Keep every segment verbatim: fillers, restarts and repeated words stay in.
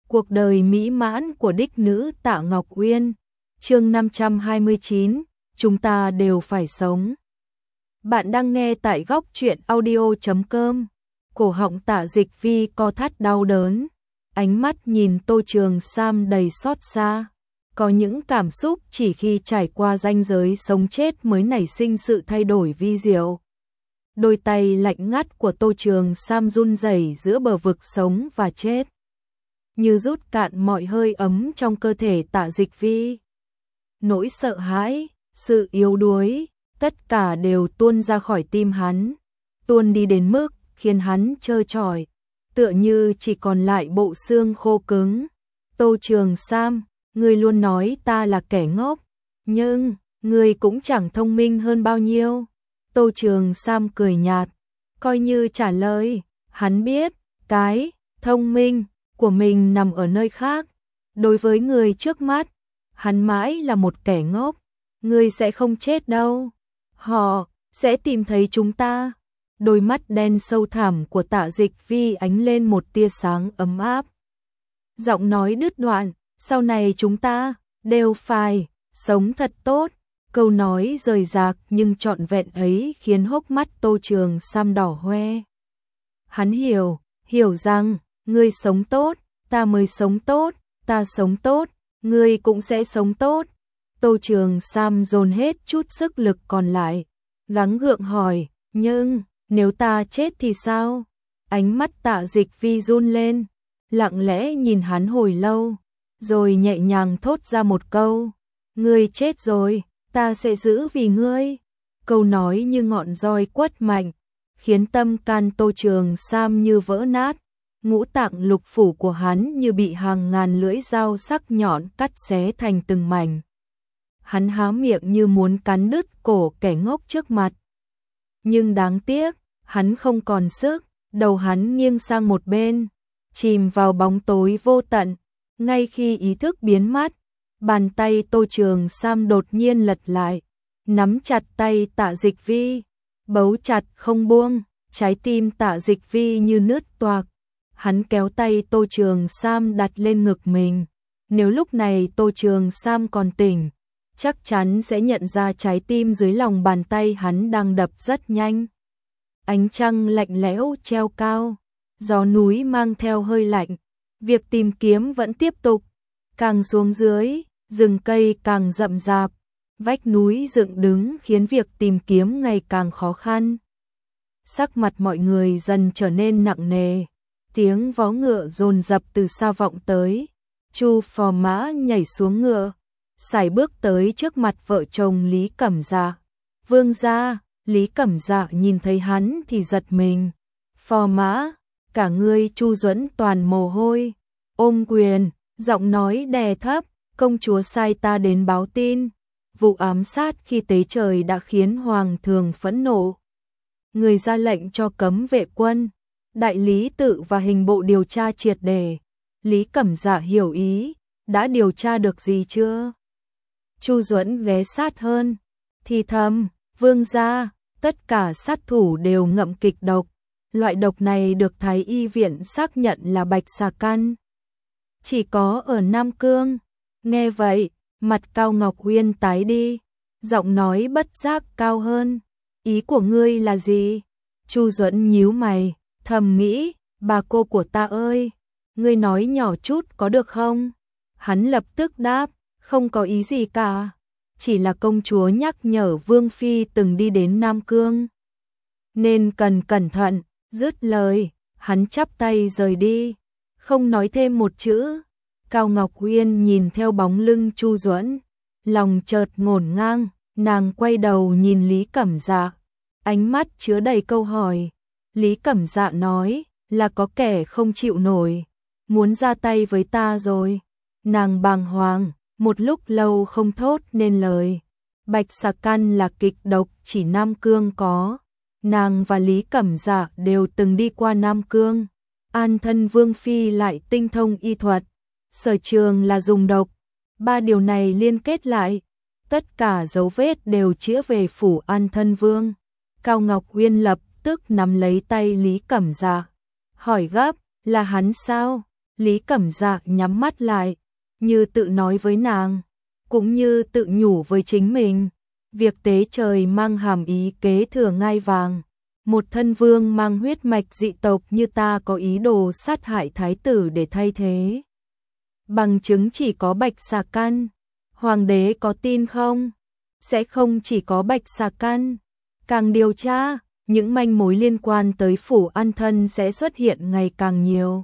Cuộc đời mỹ mãn của đích nữ Tạ Ngọc Uyên. Chương năm trăm hai mươi chín, chúng ta đều phải sống. Bạn đang nghe tại góc truyện audio chấm com. Cổ họng Tạ Dịch Vi co thắt đau đớn, ánh mắt nhìn Tô Trường Sam đầy xót xa. Có những cảm xúc chỉ khi trải qua ranh giới sống chết mới nảy sinh sự thay đổi vi diệu. Đôi tay lạnh ngắt của Tô Trường Sam run rẩy giữa bờ vực sống và chết, như rút cạn mọi hơi ấm trong cơ thể Tạ Dịch Vi. Nỗi sợ hãi, sự yếu đuối, tất cả đều tuôn ra khỏi tim hắn, tuôn đi đến mức khiến hắn trơ trọi, tựa như chỉ còn lại bộ xương khô cứng. Tô Trường Sam, ngươi luôn nói ta là kẻ ngốc, nhưng ngươi cũng chẳng thông minh hơn bao nhiêu. Tô Trường Sam cười nhạt, coi như trả lời. Hắn biết, cái thông minh của mình nằm ở nơi khác. Đối với người trước mắt, hắn mãi là một kẻ ngốc. Ngươi sẽ không chết đâu. Họ sẽ tìm thấy chúng ta. Đôi mắt đen sâu thẳm của Tạ Dịch Vi ánh lên một tia sáng ấm áp. Giọng nói đứt đoạn, sau này chúng ta đều phải sống thật tốt. Câu nói rời rạc nhưng trọn vẹn ấy khiến hốc mắt Tô Trường Sam đỏ hoe. Hắn hiểu, hiểu rằng, ngươi sống tốt, ta mới sống tốt, ta sống tốt, ngươi cũng sẽ sống tốt. Tô Trường Sam dồn hết chút sức lực còn lại, gắng gượng hỏi, nhưng, nếu ta chết thì sao? Ánh mắt Tạ Dịch Vi run lên, lặng lẽ nhìn hắn hồi lâu, rồi nhẹ nhàng thốt ra một câu, ngươi chết rồi, ta sẽ giữ vì ngươi. Câu nói như ngọn roi quất mạnh, khiến tâm can Tô Trường Sam như vỡ nát. Ngũ tạng lục phủ của hắn như bị hàng ngàn lưỡi dao sắc nhọn cắt xé thành từng mảnh. Hắn há miệng như muốn cắn đứt cổ kẻ ngốc trước mặt. Nhưng đáng tiếc, hắn không còn sức, đầu hắn nghiêng sang một bên, chìm vào bóng tối vô tận. Ngay khi ý thức biến mất, bàn tay Tô Trường Sam đột nhiên lật lại, nắm chặt tay Tạ Dịch Vi, bấu chặt không buông, trái tim Tạ Dịch Vi như nứt toạc. Hắn kéo tay Tô Trường Sam đặt lên ngực mình. Nếu lúc này Tô Trường Sam còn tỉnh, chắc chắn sẽ nhận ra trái tim dưới lòng bàn tay hắn đang đập rất nhanh. Ánh trăng lạnh lẽo treo cao, gió núi mang theo hơi lạnh. Việc tìm kiếm vẫn tiếp tục. Càng xuống dưới, rừng cây càng rậm rạp, vách núi dựng đứng khiến việc tìm kiếm ngày càng khó khăn. Sắc mặt mọi người dần trở nên nặng nề. Tiếng vó ngựa dồn dập từ xa vọng tới. Chu Phò Mã nhảy xuống ngựa, sải bước tới trước mặt vợ chồng Lý Cẩm Dạ. Vương gia. Lý Cẩm Dạ nhìn thấy hắn thì giật mình. Phò Mã, cả ngươi. Chu Duẫn toàn mồ hôi, ôm quyền, giọng nói đè thấp, công chúa sai ta đến báo tin. Vụ ám sát khi tế trời đã khiến hoàng thượng phẫn nộ. Người ra lệnh cho cấm vệ quân, đại lý tự và hình bộ điều tra triệt để. Lý Cẩm Dạ hiểu ý, đã điều tra được gì chưa? Chu Duẫn ghé sát hơn, thì thầm, vương gia, tất cả sát thủ đều ngậm kịch độc. Loại độc này được Thái y viện xác nhận là bạch xà căn, chỉ có ở Nam Cương. Nghe vậy, mặt Cao Ngọc Uyên tái đi, giọng nói bất giác cao hơn. Ý của ngươi là gì? Chu Duẫn nhíu mày, thầm nghĩ, bà cô của ta ơi, ngươi nói nhỏ chút có được không? Hắn lập tức đáp, không có ý gì cả, chỉ là công chúa nhắc nhở Vương Phi từng đi đến Nam Cương, nên cần cẩn thận. Dứt lời, hắn chắp tay rời đi, không nói thêm một chữ. Cao Ngọc Uyên nhìn theo bóng lưng Chu Duẫn, lòng chợt ngổn ngang, nàng quay đầu nhìn Lý Cẩm Dạ, ánh mắt chứa đầy câu hỏi. Lý Cẩm Dạ nói, là có kẻ không chịu nổi, muốn ra tay với ta rồi. Nàng bàng hoàng, một lúc lâu không thốt nên lời. Bạch xà căn là kịch độc chỉ Nam Cương có. Nàng và Lý Cẩm Dạ đều từng đi qua Nam Cương. An thân Vương Phi lại tinh thông y thuật, sở trường là dùng độc. Ba điều này liên kết lại, tất cả dấu vết đều chĩa về phủ An thân Vương. Cao Ngọc Uyên lập tức nắm lấy tay Lý Cẩm Dạ, hỏi gấp, là hắn sao? Lý Cẩm Dạ nhắm mắt lại, như tự nói với nàng, cũng như tự nhủ với chính mình. Việc tế trời mang hàm ý kế thừa ngai vàng. Một thân vương mang huyết mạch dị tộc như ta có ý đồ sát hại thái tử để thay thế. Bằng chứng chỉ có Bạch Xà Căn. Hoàng đế có tin không? Sẽ không chỉ có Bạch Xà Căn. Càng điều tra, những manh mối liên quan tới Phủ An Thân sẽ xuất hiện ngày càng nhiều.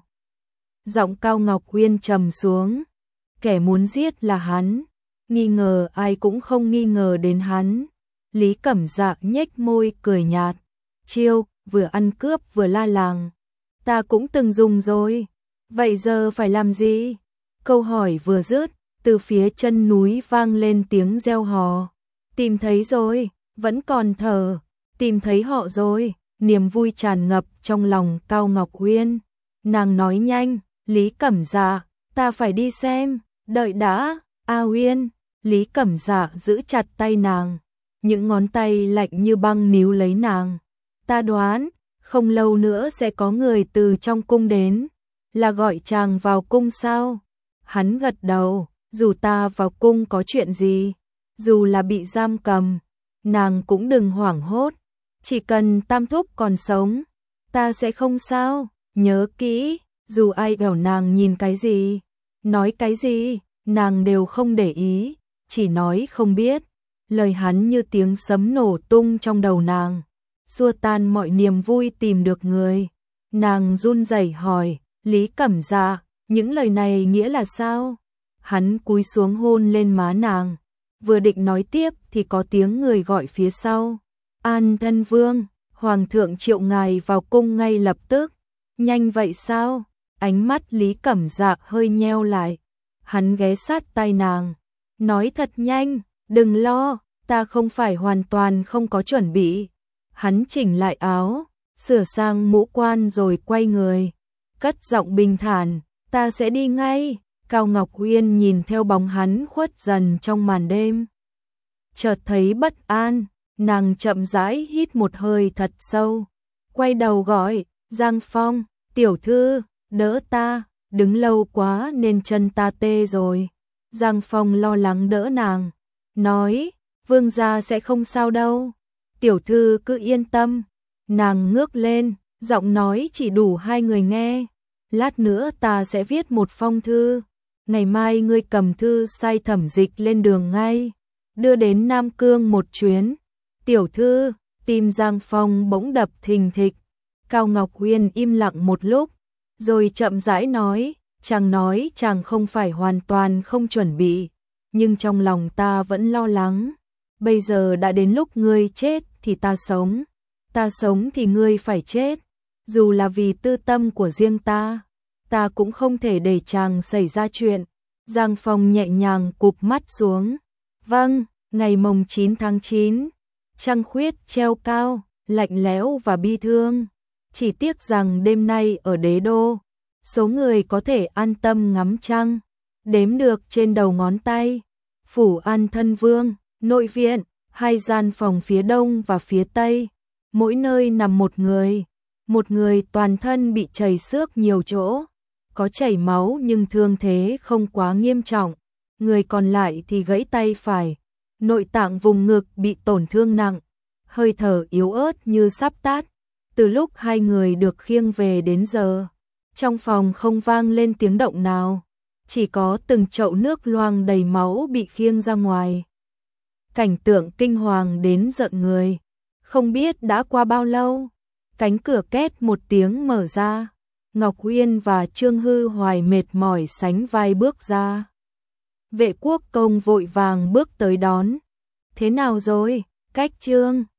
Giọng Cao Ngọc Uyên trầm xuống. Kẻ muốn giết là hắn. Nghi ngờ ai cũng không nghi ngờ đến hắn. Lý Cẩm Dạ nhếch môi cười nhạt. Chiêu, vừa ăn cướp vừa la làng. Ta cũng từng dùng rồi. Vậy giờ phải làm gì? Câu hỏi vừa dứt, từ phía chân núi vang lên tiếng reo hò. Tìm thấy rồi, vẫn còn thở. Tìm thấy họ rồi. Niềm vui tràn ngập trong lòng Cao Ngọc Uyên. Nàng nói nhanh, Lý Cẩm Dạ, ta phải đi xem. Đợi đã, A Uyên. Lý Cẩm Dạ giữ chặt tay nàng. Những ngón tay lạnh như băng níu lấy nàng. Ta đoán, không lâu nữa sẽ có người từ trong cung đến. Là gọi chàng vào cung sao? Hắn gật đầu, dù ta vào cung có chuyện gì, dù là bị giam cầm, nàng cũng đừng hoảng hốt. Chỉ cần Tam Thúc còn sống, ta sẽ không sao. Nhớ kỹ, dù ai bảo nàng nhìn cái gì, nói cái gì, nàng đều không để ý, chỉ nói không biết. Lời hắn như tiếng sấm nổ tung trong đầu nàng, xua tan mọi niềm vui tìm được người. Nàng run rẩy hỏi, Lý Cẩm Dạ, những lời này nghĩa là sao? Hắn cúi xuống hôn lên má nàng, vừa định nói tiếp thì có tiếng người gọi phía sau. An Thân Vương, Hoàng thượng triệu ngài vào cung ngay lập tức. Nhanh vậy sao? Ánh mắt Lý Cẩm Dạ hơi nheo lại. Hắn ghé sát tai nàng, nói thật nhanh, đừng lo, ta không phải hoàn toàn không có chuẩn bị. Hắn chỉnh lại áo, sửa sang mũ quan rồi quay người, cất giọng bình thản, ta sẽ đi ngay. Cao Ngọc Uyên nhìn theo bóng hắn khuất dần trong màn đêm, chợt thấy bất an, nàng chậm rãi hít một hơi thật sâu, quay đầu gọi, Giang Phong, tiểu thư, đỡ ta, đứng lâu quá nên chân ta tê rồi. Giang Phong lo lắng đỡ nàng, nói, vương gia sẽ không sao đâu, tiểu thư cứ yên tâm. Nàng ngước lên, giọng nói chỉ đủ hai người nghe, lát nữa ta sẽ viết một phong thư, ngày mai ngươi cầm thư sai thẩm dịch lên đường ngay, đưa đến Nam Cương một chuyến. Tiểu thư, tim Giang Phong bỗng đập thình thịch. Cao Ngọc Uyên im lặng một lúc, rồi chậm rãi nói, chàng nói chàng không phải hoàn toàn không chuẩn bị, nhưng trong lòng ta vẫn lo lắng. Bây giờ đã đến lúc ngươi chết thì ta sống, ta sống thì ngươi phải chết. Dù là vì tư tâm của riêng ta, ta cũng không thể để chàng xảy ra chuyện. Giang Phong nhẹ nhàng cụp mắt xuống. Vâng, ngày mồng chín tháng chín, trăng khuyết treo cao, lạnh lẽo và bi thương. Chỉ tiếc rằng đêm nay ở đế đô, số người có thể an tâm ngắm trăng, đếm được trên đầu ngón tay. Phủ An Thân Vương, nội viện, hai gian phòng phía đông và phía tây, mỗi nơi nằm một người. Một người toàn thân bị chảy xước nhiều chỗ, có chảy máu nhưng thương thế không quá nghiêm trọng. Người còn lại thì gãy tay phải, nội tạng vùng ngực bị tổn thương nặng, hơi thở yếu ớt như sắp tát. Từ lúc hai người được khiêng về đến giờ, trong phòng không vang lên tiếng động nào, chỉ có từng chậu nước loang đầy máu bị khiêng ra ngoài. Cảnh tượng kinh hoàng đến giận người. Không biết đã qua bao lâu, cánh cửa két một tiếng mở ra, Ngọc Uyên và Trương Hư Hoài mệt mỏi sánh vai bước ra. Vệ Quốc Công vội vàng bước tới đón. Thế nào rồi, Cách Trương?